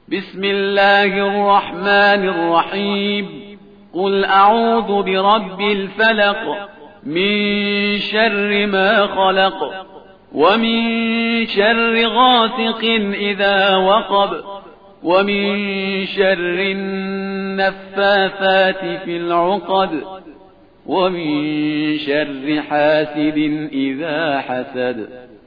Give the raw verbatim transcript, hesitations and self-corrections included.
بسم الله الرحمن الرحيم قل أعوذ برب الفلق من شر ما خلق ومن شر غاسق إذا وقب ومن شر النفاثات في العقد ومن شر حاسد إذا حسد